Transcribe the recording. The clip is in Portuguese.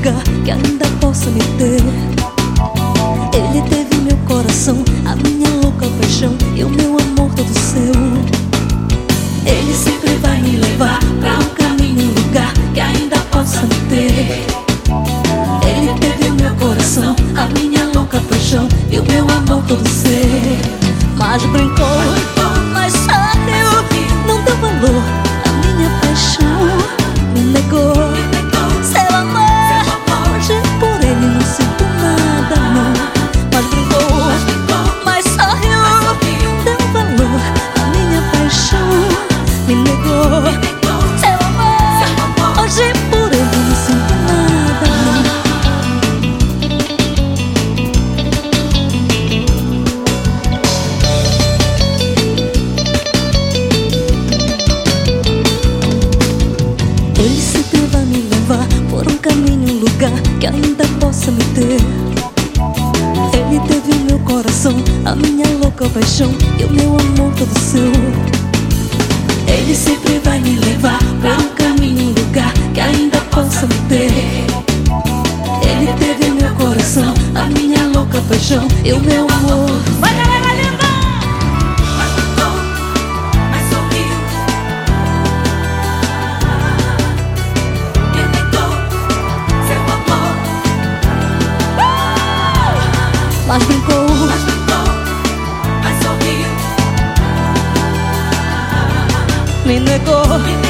lugar que ainda possa me ter. Ele teve meu coração, a minha louca paixão e o meu amor todo seu. Ele sempre vai me levar pra um caminho, um lugar que ainda possa me ter. Ele teve meu coração, a minha louca paixão e o meu amor todo seu. Mas brincou, mas sorriu, não deu valor à minha paixão, me negou seu amor. Hoje por ele não sinto nada, não. Mas brincou, mas sorriu, deu valor à minha paixão, me negou seu amor. Hoje por ele não sinto nada, não. Ele sempre vai me levar por um caminho, um lugar que ainda possa me ter. Ele teve o meu coração, a minha louca paixão e o meu amor todo seu. Ele sempre vai me levar por um caminho, um lugar que ainda possa me ter. Ele teve o meu coração, a minha louca paixão e o meu amor. Vai, galera linda! Mas brincou, mas sorriu, me negou